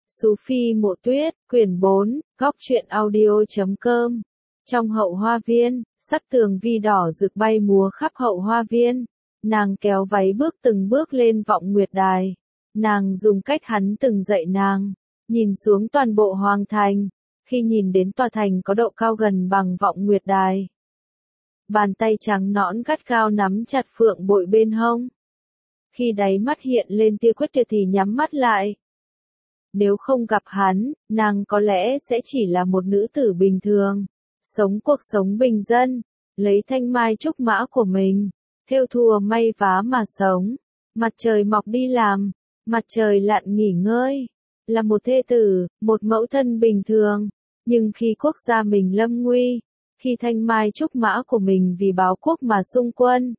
Sufi Mộ Tuyết, quyển 4, góc truyện audio.com. Trong hậu hoa viên, sắc tường vi đỏ rực bay múa khắp hậu hoa viên. Nàng kéo váy bước từng bước lên vọng nguyệt đài. Nàng dùng cách hắn từng dạy nàng, nhìn xuống toàn bộ hoàng thành. Khi nhìn đến tòa thành có độ cao gần bằng vọng nguyệt đài, bàn tay trắng nõn gắt gao nắm chặt phượng bội bên hông. Khi đáy mắt hiện lên tia quyết tuyệt thì nhắm mắt lại. Nếu không gặp hắn, nàng có lẽ sẽ chỉ là một nữ tử bình thường, sống cuộc sống bình dân, lấy thanh mai trúc mã của mình, thêu thùa may vá mà sống. Mặt trời mọc đi làm, mặt trời lặn nghỉ ngơi, là một thê tử, một mẫu thân bình thường. Nhưng khi quốc gia mình lâm nguy, khi thanh mai trúc mã của mình vì báo quốc mà xung quân,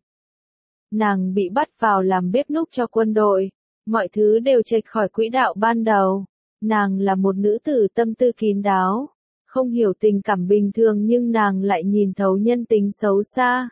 nàng bị bắt vào làm bếp núc cho quân đội. Mọi thứ đều chệch khỏi quỹ đạo ban đầu. Nàng là một nữ tử tâm tư kín đáo, không hiểu tình cảm bình thường nhưng nàng lại nhìn thấu nhân tính xấu xa.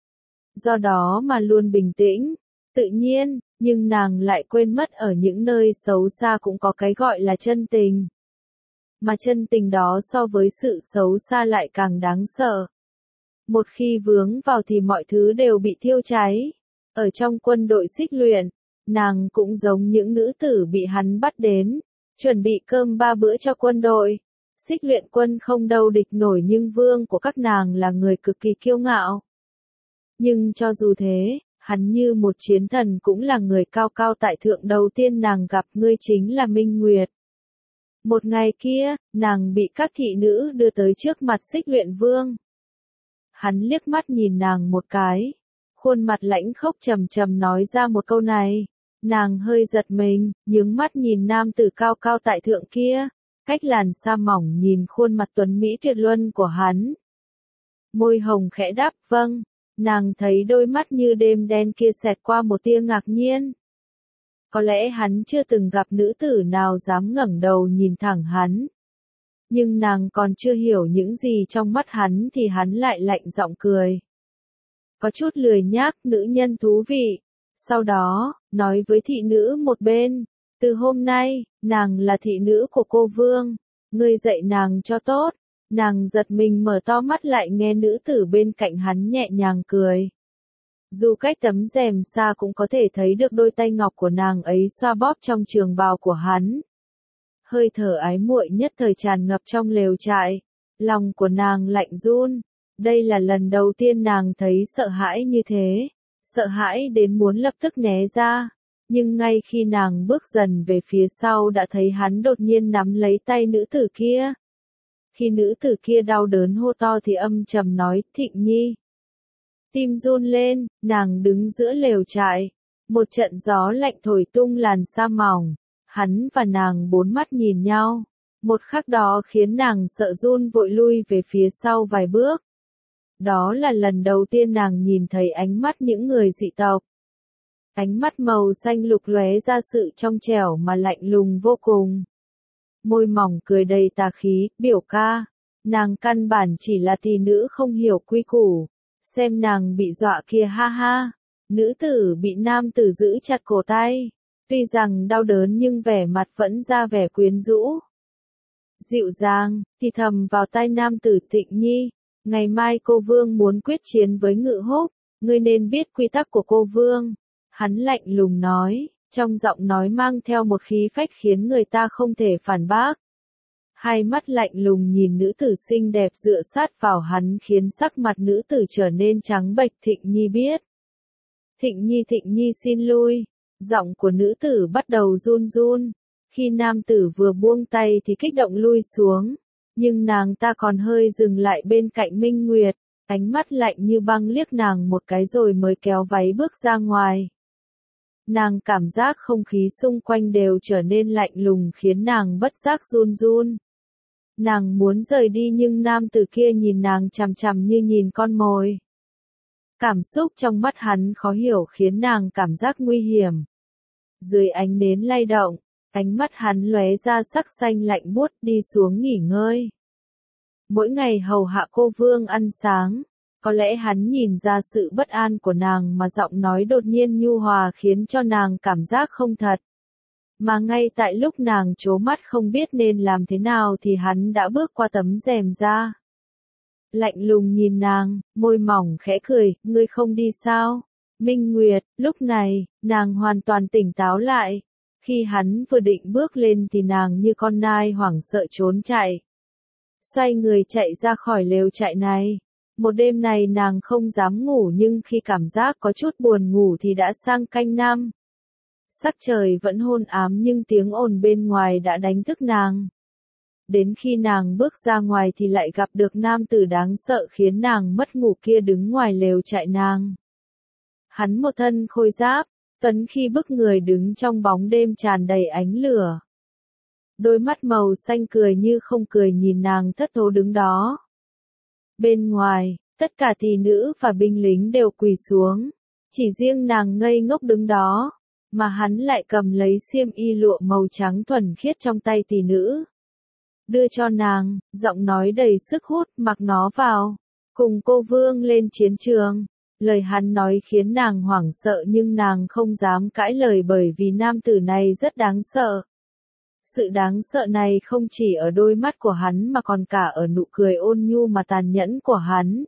Do đó mà luôn bình tĩnh, tự nhiên, nhưng nàng lại quên mất ở những nơi xấu xa cũng có cái gọi là chân tình. Mà chân tình đó so với sự xấu xa lại càng đáng sợ. Một khi vướng vào thì mọi thứ đều bị thiêu cháy. Ở trong quân đội xích luyện, nàng cũng giống những nữ tử bị hắn bắt đến, chuẩn bị cơm 3 bữa cho quân đội. Xích luyện quân không đâu địch nổi nhưng vương của các nàng là người cực kỳ kiêu ngạo. Nhưng cho dù thế, hắn như một chiến thần cũng là người cao cao tại thượng đầu tiên nàng gặp. Ngươi chính là Minh Nguyệt. Một ngày kia, nàng bị các thị nữ đưa tới trước mặt xích luyện vương. Hắn liếc mắt nhìn nàng một cái, khuôn mặt lãnh khốc trầm trầm nói ra một câu này. Nàng hơi giật mình, nhướng mắt nhìn nam tử cao cao tại thượng kia, cách làn sa mỏng nhìn khuôn mặt tuấn mỹ tuyệt luân của hắn. Môi hồng khẽ đáp vâng, nàng thấy đôi mắt như đêm đen kia xẹt qua một tia ngạc nhiên. Có lẽ hắn chưa từng gặp nữ tử nào dám ngẩng đầu nhìn thẳng hắn. Nhưng nàng còn chưa hiểu những gì trong mắt hắn thì hắn lại lạnh giọng cười. Có chút lười nhác, nữ nhân thú vị. Sau đó, nói với thị nữ một bên, từ hôm nay, nàng là thị nữ của cô vương, ngươi dạy nàng cho tốt. Nàng giật mình mở to mắt lại nghe nữ tử bên cạnh hắn nhẹ nhàng cười. Dù cách tấm rèm xa cũng có thể thấy được đôi tay ngọc của nàng ấy xoa bóp trong trường bào của hắn. Hơi thở ái muội nhất thời tràn ngập trong lều trại, lòng của nàng lạnh run. Đây là lần đầu tiên nàng thấy sợ hãi như thế. Sợ hãi đến muốn lập tức né ra, nhưng ngay khi nàng bước dần về phía sau đã thấy hắn đột nhiên nắm lấy tay nữ tử kia. Khi nữ tử kia đau đớn hô to thì âm trầm nói, Thịnh Nhi. Tim run lên, nàng đứng giữa lều trại, một trận gió lạnh thổi tung làn sa mỏng, hắn và nàng bốn mắt nhìn nhau, một khắc đó khiến nàng sợ run vội lui về phía sau vài bước. Đó là lần đầu tiên nàng nhìn thấy ánh mắt những người dị tộc. Ánh mắt màu xanh lục lóe ra sự trong trẻo mà lạnh lùng vô cùng. Môi mỏng cười đầy tà khí, biểu ca. Nàng căn bản chỉ là tỷ nữ không hiểu quy củ. Xem nàng bị dọa kia ha ha. Nữ tử bị nam tử giữ chặt cổ tay. Tuy rằng đau đớn nhưng vẻ mặt vẫn ra vẻ quyến rũ. Dịu dàng, thì thầm vào tai nam tử Thịnh Nhi. Ngày mai cô vương muốn quyết chiến với Ngự Húc, ngươi nên biết quy tắc của cô vương. Hắn lạnh lùng nói, trong giọng nói mang theo một khí phách khiến người ta không thể phản bác. Hai mắt lạnh lùng nhìn nữ tử xinh đẹp dựa sát vào hắn khiến sắc mặt nữ tử trở nên trắng bệch. Thịnh Nhi biết. Thịnh Nhi xin lui. Giọng của nữ tử bắt đầu run run. Khi nam tử vừa buông tay thì kích động lui xuống. Nhưng nàng ta còn hơi dừng lại bên cạnh Minh Nguyệt, ánh mắt lạnh như băng liếc nàng một cái rồi mới kéo váy bước ra ngoài. Nàng cảm giác không khí xung quanh đều trở nên lạnh lùng khiến nàng bất giác run run. Nàng muốn rời đi nhưng nam tử kia nhìn nàng chằm chằm như nhìn con mồi. Cảm xúc trong mắt hắn khó hiểu khiến nàng cảm giác nguy hiểm. Dưới ánh nến lay động, ánh mắt hắn lóe ra sắc xanh lạnh buốt, đi xuống nghỉ ngơi. Mỗi ngày hầu hạ cô vương ăn sáng, có lẽ hắn nhìn ra sự bất an của nàng mà giọng nói đột nhiên nhu hòa khiến cho nàng cảm giác không thật. Mà ngay tại lúc nàng trố mắt không biết nên làm thế nào thì hắn đã bước qua tấm rèm ra. Lạnh lùng nhìn nàng, môi mỏng khẽ cười, ngươi không đi sao? Minh Nguyệt, lúc này, nàng hoàn toàn tỉnh táo lại. Khi hắn vừa định bước lên thì nàng như con nai hoảng sợ trốn chạy. Xoay người chạy ra khỏi lều trại này. Một đêm này nàng không dám ngủ nhưng khi cảm giác có chút buồn ngủ thì đã sang canh năm. Sắc trời vẫn hôn ám nhưng tiếng ồn bên ngoài đã đánh thức nàng. Đến khi nàng bước ra ngoài thì lại gặp được nam tử đáng sợ khiến nàng mất ngủ kia đứng ngoài lều trại nàng. Hắn một thân khôi giáp, tuấn khi bức người đứng trong bóng đêm tràn đầy ánh lửa. Đôi mắt màu xanh cười như không cười nhìn nàng thất thố đứng đó. Bên ngoài, tất cả tỷ nữ và binh lính đều quỳ xuống. Chỉ riêng nàng ngây ngốc đứng đó, mà hắn lại cầm lấy xiêm y lụa màu trắng thuần khiết trong tay tỷ nữ. Đưa cho nàng, giọng nói đầy sức hút, mặc nó vào. Cùng cô vương lên chiến trường. Lời hắn nói khiến nàng hoảng sợ nhưng nàng không dám cãi lời bởi vì nam tử này rất đáng sợ. Sự đáng sợ này không chỉ ở đôi mắt của hắn mà còn cả ở nụ cười ôn nhu mà tàn nhẫn của hắn.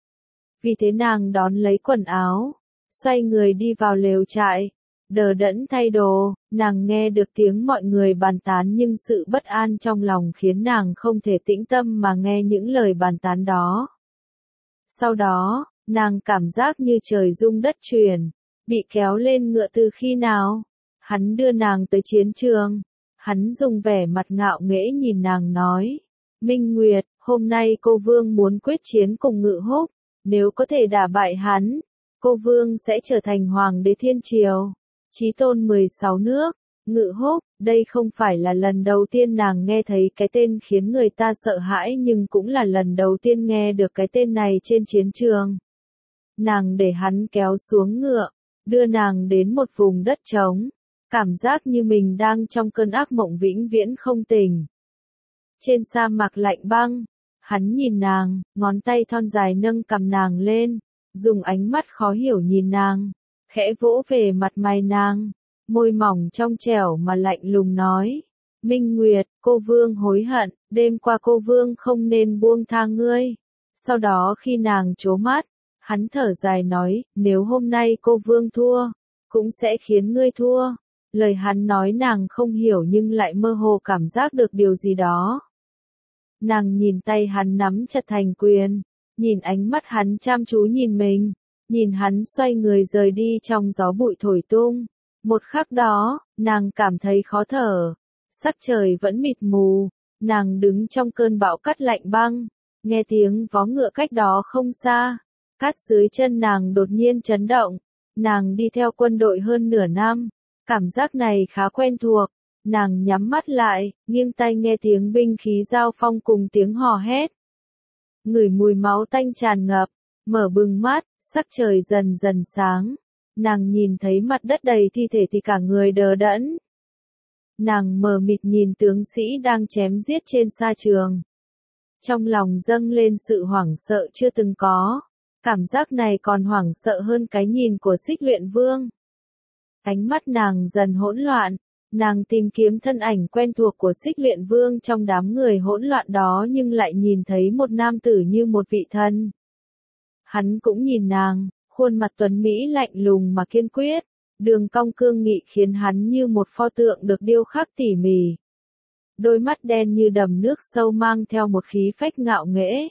Vì thế nàng đón lấy quần áo, xoay người đi vào lều trại, đờ đẫn thay đồ, nàng nghe được tiếng mọi người bàn tán nhưng sự bất an trong lòng khiến nàng không thể tĩnh tâm mà nghe những lời bàn tán đó. Sau đó, nàng cảm giác như trời rung đất chuyển, bị kéo lên ngựa từ khi nào. Hắn đưa nàng tới chiến trường. Hắn dùng vẻ mặt ngạo nghễ nhìn nàng nói. Minh Nguyệt, hôm nay cô vương muốn quyết chiến cùng Ngự Húc. Nếu có thể đả bại hắn, cô vương sẽ trở thành hoàng đế thiên triều. Chí tôn 16 nước. Ngự Húc, đây không phải là lần đầu tiên nàng nghe thấy cái tên khiến người ta sợ hãi nhưng cũng là lần đầu tiên nghe được cái tên này trên chiến trường. Nàng để hắn kéo xuống ngựa, đưa nàng đến một vùng đất trống, cảm giác như mình đang trong cơn ác mộng vĩnh viễn không tỉnh. Trên sa mạc lạnh băng, hắn nhìn nàng, ngón tay thon dài nâng cằm nàng lên, dùng ánh mắt khó hiểu nhìn nàng, khẽ vỗ về mặt mày nàng, môi mỏng trong trẻo mà lạnh lùng nói. Minh Nguyệt, cô vương hối hận, đêm qua cô vương không nên buông tha ngươi. Sau đó khi nàng trố mắt, hắn thở dài nói, nếu hôm nay cô vương thua, cũng sẽ khiến ngươi thua. Lời hắn nói nàng không hiểu nhưng lại mơ hồ cảm giác được điều gì đó. Nàng nhìn tay hắn nắm chặt thành quyền, nhìn ánh mắt hắn chăm chú nhìn mình, nhìn hắn xoay người rời đi trong gió bụi thổi tung. Một khắc đó, nàng cảm thấy khó thở, sắc trời vẫn mịt mù, nàng đứng trong cơn bão cát lạnh băng, nghe tiếng vó ngựa cách đó không xa. Cát dưới chân nàng đột nhiên chấn động, nàng đi theo quân đội hơn nửa năm, cảm giác này khá quen thuộc, nàng nhắm mắt lại, nghiêng tai nghe tiếng binh khí giao phong cùng tiếng hò hét. Ngửi mùi máu tanh tràn ngập, mở bừng mắt, sắc trời dần dần sáng, nàng nhìn thấy mặt đất đầy thi thể thì cả người đờ đẫn. Nàng mờ mịt nhìn tướng sĩ đang chém giết trên sa trường. Trong lòng dâng lên sự hoảng sợ chưa từng có. Cảm giác này còn hoảng sợ hơn cái nhìn của Xích Luyện Vương. Ánh mắt nàng dần hỗn loạn, nàng tìm kiếm thân ảnh quen thuộc của Xích Luyện Vương trong đám người hỗn loạn đó nhưng lại nhìn thấy một nam tử như một vị thần. Hắn cũng nhìn nàng, khuôn mặt tuấn Mỹ lạnh lùng mà kiên quyết, đường cong cương nghị khiến hắn như một pho tượng được điêu khắc tỉ mỉ. Đôi mắt đen như đầm nước sâu mang theo một khí phách ngạo nghễ.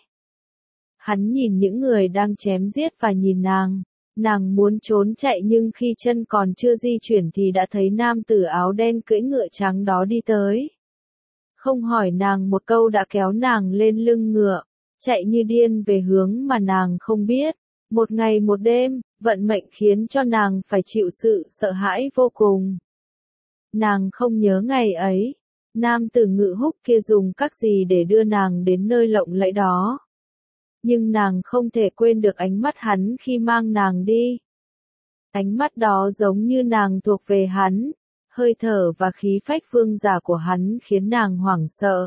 Hắn nhìn những người đang chém giết và nhìn nàng. Nàng muốn trốn chạy nhưng khi chân còn chưa di chuyển thì đã thấy nam tử áo đen cưỡi ngựa trắng đó đi tới. Không hỏi nàng một câu đã kéo nàng lên lưng ngựa, chạy như điên về hướng mà nàng không biết. Một ngày một đêm, vận mệnh khiến cho nàng phải chịu sự sợ hãi vô cùng. Nàng không nhớ ngày ấy, nam tử Ngự Húc kia dùng các gì để đưa nàng đến nơi lộng lẫy đó. Nhưng nàng không thể quên được ánh mắt hắn khi mang nàng đi. Ánh mắt đó giống như nàng thuộc về hắn, hơi thở và khí phách vương giả của hắn khiến nàng hoảng sợ.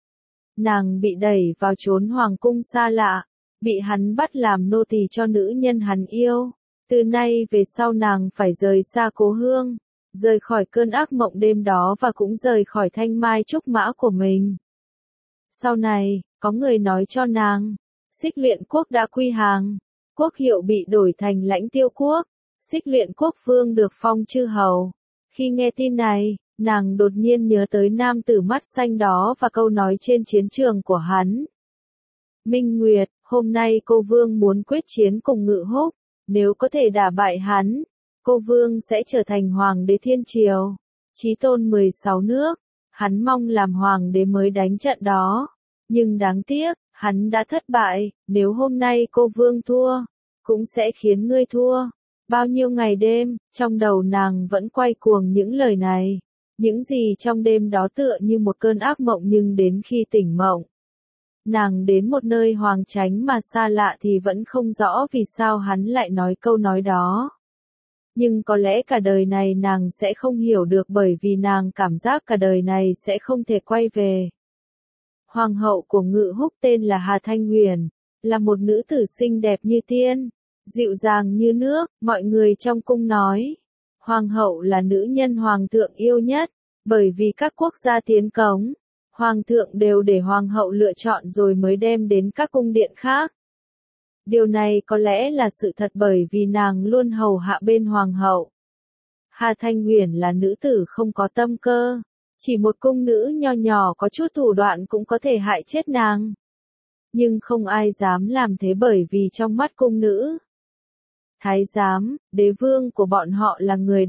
Nàng bị đẩy vào chốn hoàng cung xa lạ, bị hắn bắt làm nô tỳ cho nữ nhân hắn yêu. Từ nay về sau nàng phải rời xa cố hương, rời khỏi cơn ác mộng đêm đó và cũng rời khỏi thanh mai trúc mã của mình. Sau này, có người nói cho nàng, Xích Luyện quốc đã quy hàng, quốc hiệu bị đổi thành Lãnh Tiêu quốc, Xích Luyện quốc vương được phong chư hầu. Khi nghe tin này, nàng đột nhiên nhớ tới nam tử mắt xanh đó và câu nói trên chiến trường của hắn. Minh Nguyệt, hôm nay cô vương muốn quyết chiến cùng Ngự Húc, nếu có thể đả bại hắn, cô vương sẽ trở thành hoàng đế thiên triều, chí tôn 16 nước, hắn mong làm hoàng đế mới đánh trận đó. Nhưng đáng tiếc, hắn đã thất bại, nếu hôm nay cô vương thua, cũng sẽ khiến ngươi thua. Bao nhiêu ngày đêm, trong đầu nàng vẫn quay cuồng những lời này. Những gì trong đêm đó tựa như một cơn ác mộng nhưng đến khi tỉnh mộng. Nàng đến một nơi hoang tránh mà xa lạ thì vẫn không rõ vì sao hắn lại nói câu nói đó. Nhưng có lẽ cả đời này nàng sẽ không hiểu được bởi vì nàng cảm giác cả đời này sẽ không thể quay về. Hoàng hậu của Ngự Húc tên là Hà Thanh Huyền, là một nữ tử xinh đẹp như tiên, dịu dàng như nước, mọi người trong cung nói. Hoàng hậu là nữ nhân hoàng thượng yêu nhất, bởi vì các quốc gia tiến cống, hoàng thượng đều để hoàng hậu lựa chọn rồi mới đem đến các cung điện khác. Điều này có lẽ là sự thật bởi vì nàng luôn hầu hạ bên hoàng hậu. Hà Thanh Huyền là nữ tử không có tâm cơ, chỉ một cung nữ nho nhỏ có chút thủ đoạn cũng có thể hại chết nàng. Nhưng không ai dám làm thế bởi vì trong mắt cung nữ, thái giám, đế vương của bọn họ là người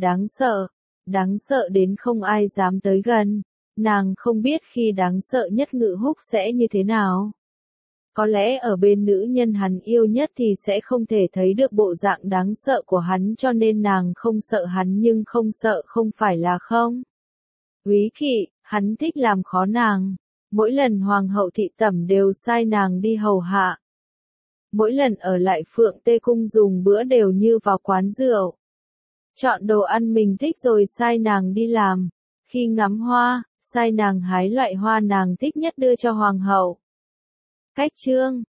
đáng sợ đến không ai dám tới gần. Nàng không biết khi đáng sợ nhất Ngự Húc sẽ như thế nào. Có lẽ ở bên nữ nhân hắn yêu nhất thì sẽ không thể thấy được bộ dạng đáng sợ của hắn cho nên nàng không sợ hắn nhưng không sợ không phải là không. Úy kỵ, hắn thích làm khó nàng. Mỗi lần hoàng hậu thị tẩm đều sai nàng đi hầu hạ. Mỗi lần ở lại Phượng Tê Cung dùng bữa đều như vào quán rượu. Chọn đồ ăn mình thích rồi sai nàng đi làm. Khi ngắm hoa, sai nàng hái loại hoa nàng thích nhất đưa cho hoàng hậu. Cách chương